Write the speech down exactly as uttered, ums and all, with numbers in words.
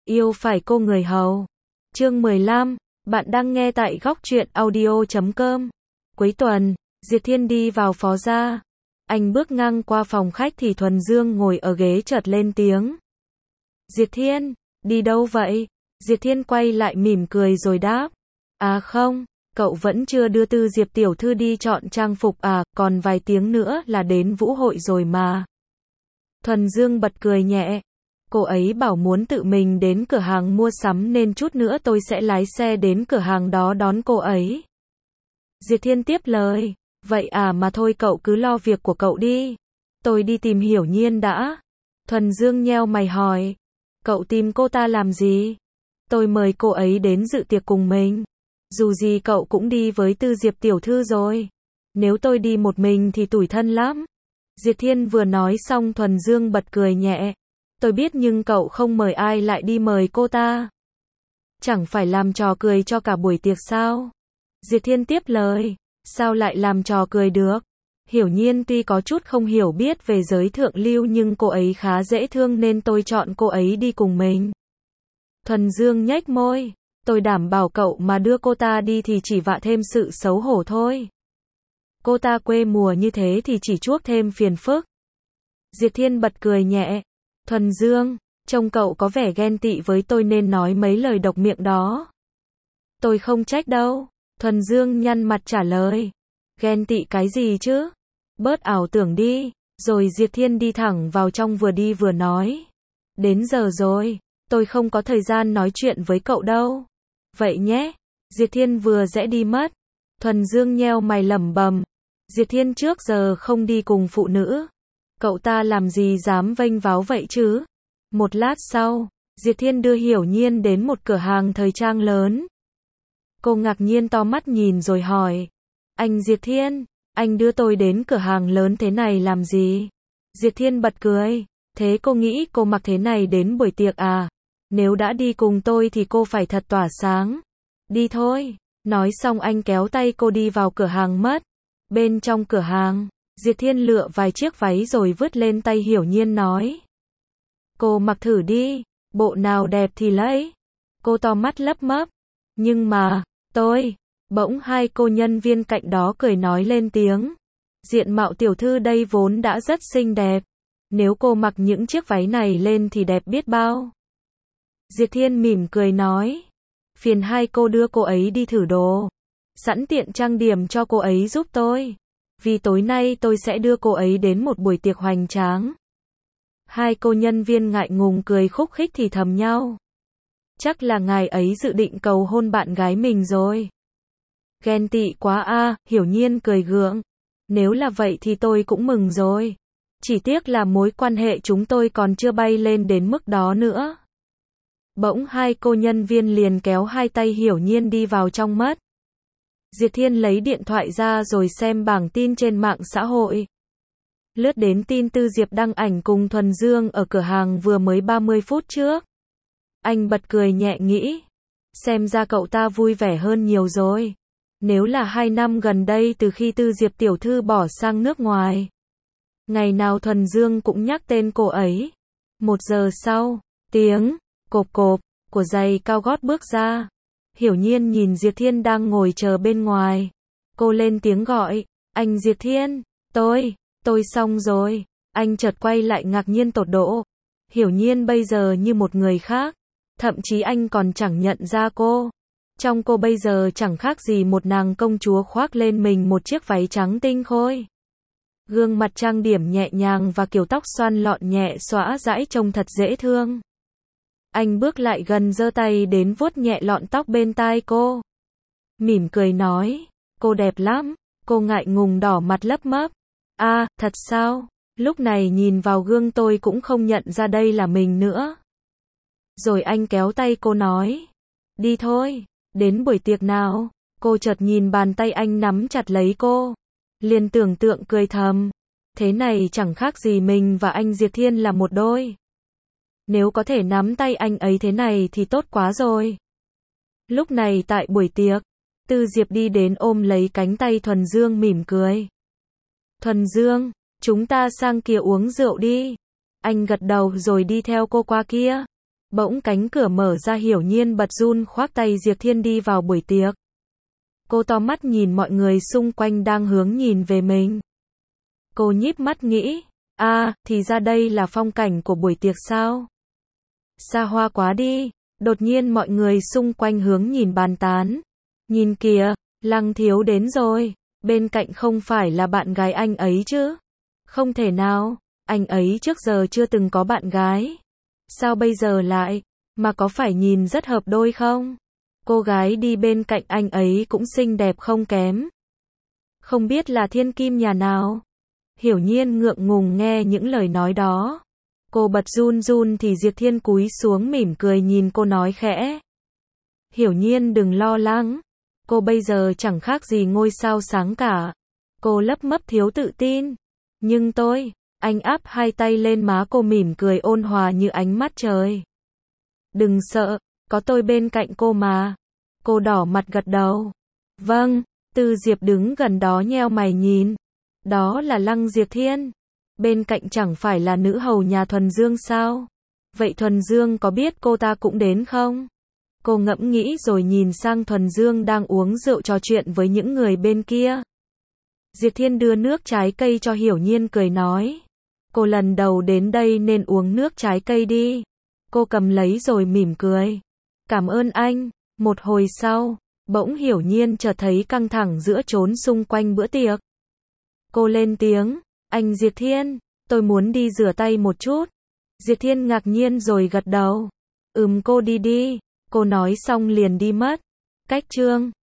Yêu phải cô người hầu. Chương mười lăm, bạn đang nghe tại góc truyện audio chấm com. Cuối tuần, Diệp Thiên đi vào phó gia. Anh bước ngang qua phòng khách thì Thuần Dương ngồi ở ghế chợt lên tiếng. Diệp Thiên, đi đâu vậy? Diệp Thiên quay lại mỉm cười rồi đáp. À không, cậu vẫn chưa đưa Tư Diệp tiểu thư đi chọn trang phục à, còn vài tiếng nữa là đến vũ hội rồi mà. Thuần Dương bật cười nhẹ. Cô ấy bảo muốn tự mình đến cửa hàng mua sắm nên chút nữa tôi sẽ lái xe đến cửa hàng đó đón cô ấy. Diệp Thiên tiếp lời. Vậy à, mà thôi cậu cứ lo việc của cậu đi. Tôi đi tìm Hiểu Nhiên đã. Thuần Dương nheo mày hỏi. Cậu tìm cô ta làm gì? Tôi mời cô ấy đến dự tiệc cùng mình. Dù gì cậu cũng đi với Tư Diệp tiểu thư rồi. Nếu tôi đi một mình thì tủi thân lắm. Diệp Thiên vừa nói xong Thuần Dương bật cười nhẹ. Tôi biết nhưng cậu không mời ai lại đi mời cô ta. Chẳng phải làm trò cười cho cả buổi tiệc sao? Diệp Thiên tiếp lời. Sao lại làm trò cười được? Hiểu Nhiên tuy có chút không hiểu biết về giới thượng lưu nhưng cô ấy khá dễ thương nên tôi chọn cô ấy đi cùng mình. Thuần Dương nhếch môi. Tôi đảm bảo cậu mà đưa cô ta đi thì chỉ vạ thêm sự xấu hổ thôi. Cô ta quê mùa như thế thì chỉ chuốc thêm phiền phức. Diệp Thiên bật cười nhẹ. Thuần Dương, trông cậu có vẻ ghen tị với tôi nên nói mấy lời độc miệng đó. Tôi không trách đâu. Thuần Dương nhăn mặt trả lời. Ghen tị cái gì chứ? Bớt ảo tưởng đi. Rồi Diệp Thiên đi thẳng vào trong vừa đi vừa nói. Đến giờ rồi, tôi không có thời gian nói chuyện với cậu đâu. Vậy nhé. Diệp Thiên vừa rẽ đi mất. Thuần Dương nheo mày lẩm bẩm. Diệp Thiên trước giờ không đi cùng phụ nữ. Cậu ta làm gì dám vênh váo vậy chứ? Một lát sau, Diệp Thiên đưa Hiểu Nhiên đến một cửa hàng thời trang lớn. Cô ngạc nhiên to mắt nhìn rồi hỏi. Anh Diệp Thiên, anh đưa tôi đến cửa hàng lớn thế này làm gì? Diệp Thiên bật cười. Thế cô nghĩ cô mặc thế này đến buổi tiệc à? Nếu đã đi cùng tôi thì cô phải thật tỏa sáng. Đi thôi. Nói xong anh kéo tay cô đi vào cửa hàng mất. Bên trong cửa hàng, Diệp Thiên lựa vài chiếc váy rồi vứt lên tay Hiểu Nhiên nói. Cô mặc thử đi, bộ nào đẹp thì lấy. Cô to mắt lấp mấp. Nhưng mà, tôi, bỗng hai cô nhân viên cạnh đó cười nói lên tiếng. Diện mạo tiểu thư đây vốn đã rất xinh đẹp. Nếu cô mặc những chiếc váy này lên thì đẹp biết bao. Diệp Thiên mỉm cười nói. Phiền hai cô đưa cô ấy đi thử đồ. Sẵn tiện trang điểm cho cô ấy giúp tôi. Vì tối nay tôi sẽ đưa cô ấy đến một buổi tiệc hoành tráng. Hai cô nhân viên ngại ngùng cười khúc khích thì thầm nhau. Chắc là ngài ấy dự định cầu hôn bạn gái mình rồi. Ghen tị quá a, à, Hiểu Nhiên cười gượng. Nếu là vậy thì tôi cũng mừng rồi. Chỉ tiếc là mối quan hệ chúng tôi còn chưa bay lên đến mức đó nữa. Bỗng hai cô nhân viên liền kéo hai tay Hiểu Nhiên đi vào trong mất. Diệp Thiên lấy điện thoại ra rồi xem bảng tin trên mạng xã hội. Lướt đến tin Tư Diệp đăng ảnh cùng Thuần Dương ở cửa hàng vừa mới ba mươi phút trước. Anh bật cười nhẹ nghĩ. Xem ra cậu ta vui vẻ hơn nhiều rồi. Nếu là hai năm gần đây từ khi Tư Diệp tiểu thư bỏ sang nước ngoài. Ngày nào Thuần Dương cũng nhắc tên cô ấy. Một giờ sau, tiếng cộp cộp của giày cao gót bước ra. Hiểu Nhiên nhìn Diệp Thiên đang ngồi chờ bên ngoài. Cô lên tiếng gọi. Anh Diệp Thiên, tôi, tôi xong rồi. Anh chợt quay lại ngạc nhiên tột độ. Hiểu Nhiên bây giờ như một người khác. Thậm chí anh còn chẳng nhận ra cô. Trong cô bây giờ chẳng khác gì một nàng công chúa khoác lên mình một chiếc váy trắng tinh khôi. Gương mặt trang điểm nhẹ nhàng và kiểu tóc xoăn lọn nhẹ xõa dãi trông thật dễ thương. Anh bước lại gần giơ tay đến vuốt nhẹ lọn tóc bên tai cô. Mỉm cười nói, cô đẹp lắm. Cô ngại ngùng đỏ mặt lấp mấp. À, thật sao? Lúc này nhìn vào gương tôi cũng không nhận ra đây là mình nữa. Rồi anh kéo tay cô nói. Đi thôi, đến buổi tiệc nào. Cô chợt nhìn bàn tay anh nắm chặt lấy cô. Liền tưởng tượng cười thầm. Thế này chẳng khác gì mình và anh Diệp Thiên là một đôi. Nếu có thể nắm tay anh ấy thế này thì tốt quá rồi. Lúc này tại buổi tiệc, Tư Diệp đi đến ôm lấy cánh tay Thuần Dương mỉm cười. Thuần Dương, chúng ta sang kia uống rượu đi. Anh gật đầu rồi đi theo cô qua kia. Bỗng cánh cửa mở ra, Hiểu Nhiên bật run khoác tay Diệp Thiên đi vào buổi tiệc. Cô to mắt nhìn mọi người xung quanh đang hướng nhìn về mình. Cô nhíp mắt nghĩ, à, thì ra đây là phong cảnh của buổi tiệc sao? Xa hoa quá đi. Đột nhiên mọi người xung quanh hướng nhìn bàn tán. Nhìn kìa, Lăng Thiếu đến rồi. Bên cạnh không phải là bạn gái anh ấy chứ? Không thể nào, anh ấy trước giờ chưa từng có bạn gái. Sao bây giờ lại? Mà có phải nhìn rất hợp đôi không? Cô gái đi bên cạnh anh ấy cũng xinh đẹp không kém. Không biết là thiên kim nhà nào? Hiểu Nhiên ngượng ngùng nghe những lời nói đó. Cô bật run run thì Diệp Thiên cúi xuống mỉm cười nhìn cô nói khẽ. Hiểu Nhiên đừng lo lắng. Cô bây giờ chẳng khác gì ngôi sao sáng cả. Cô lấp mấp thiếu tự tin. Nhưng tôi, anh áp hai tay lên má cô mỉm cười ôn hòa như ánh mắt trời. Đừng sợ, có tôi bên cạnh cô mà. Cô đỏ mặt gật đầu. Vâng, Tư Diệp đứng gần đó nheo mày nhìn. Đó là Lăng Diệp Thiên. Bên cạnh chẳng phải là nữ hầu nhà Thuần Dương sao? Vậy Thuần Dương có biết cô ta cũng đến không? Cô ngẫm nghĩ rồi nhìn sang Thuần Dương đang uống rượu trò chuyện với những người bên kia. Diệp Thiên đưa nước trái cây cho Hiểu Nhiên cười nói. Cô lần đầu đến đây nên uống nước trái cây đi. Cô cầm lấy rồi mỉm cười. Cảm ơn anh. Một hồi sau, bỗng Hiểu Nhiên chợt thấy căng thẳng giữa chốn xung quanh bữa tiệc. Cô lên tiếng. Anh Diệp Thiên, tôi muốn đi rửa tay một chút. Diệp Thiên ngạc nhiên rồi gật đầu. Ừm cô đi đi. Cô nói xong liền đi mất. Cách chương